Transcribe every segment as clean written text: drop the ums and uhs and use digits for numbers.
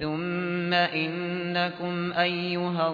ثم إنكم أيها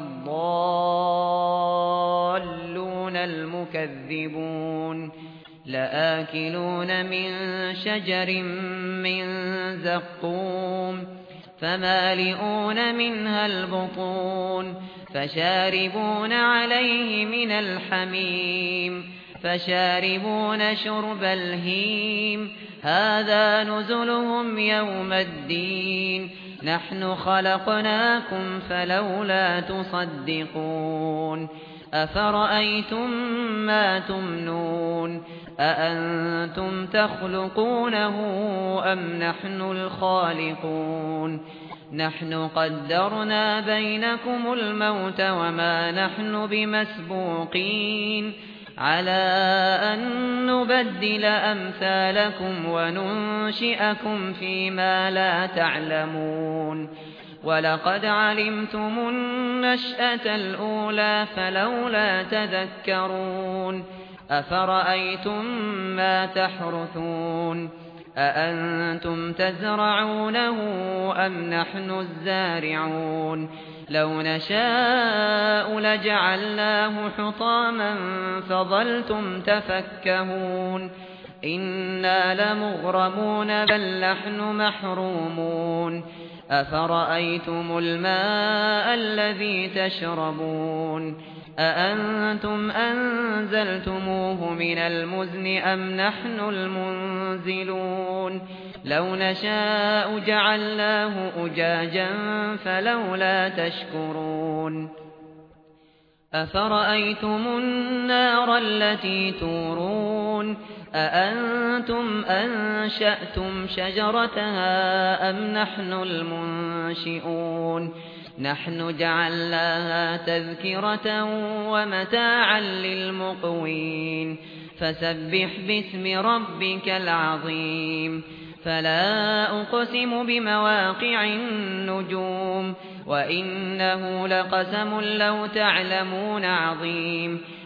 الضالون المكذبون لآكلون من شجر من زقوم فمالئون منها البطون فشاربون عليه من الحميم فشاربون شرب الهيم هذا نزلهم يوم الدين نحن خلقناكم فلولا تصدقون أفرأيتم ما تمنون أأنتم تخلقونه أم نحن الخالقون نحن قدرنا بينكم الموت وما نحن بمسبوقين على أن نبدل أمثالكم وننشئكم فيما لا تعلمون ولقد علمتم النشأة الأولى فلولا تذكرون أفرأيتم ما تحرثون أأنتم تزرعونه أم نحن الزارعون لو نشاء لجعلناه حطاما فظلتم تفكهون إنا لمغرمون بل نحن محرومون أفرأيتم الماء الذي تشربون أأنتم أنزلتموه من المزن أم نحن المنزلون لو نشاء جعلناه أجاجا فلولا تشكرون أفرأيتم النار التي تورون أأنتم أنشأتم شجرتها أم نحن المنشئون نحن جعلناها تذكرة ومتاعا للمقوين فسبح باسم ربك العظيم فلا أقسم بمواقع النجوم وإنه لقسم لو تعلمون عظيم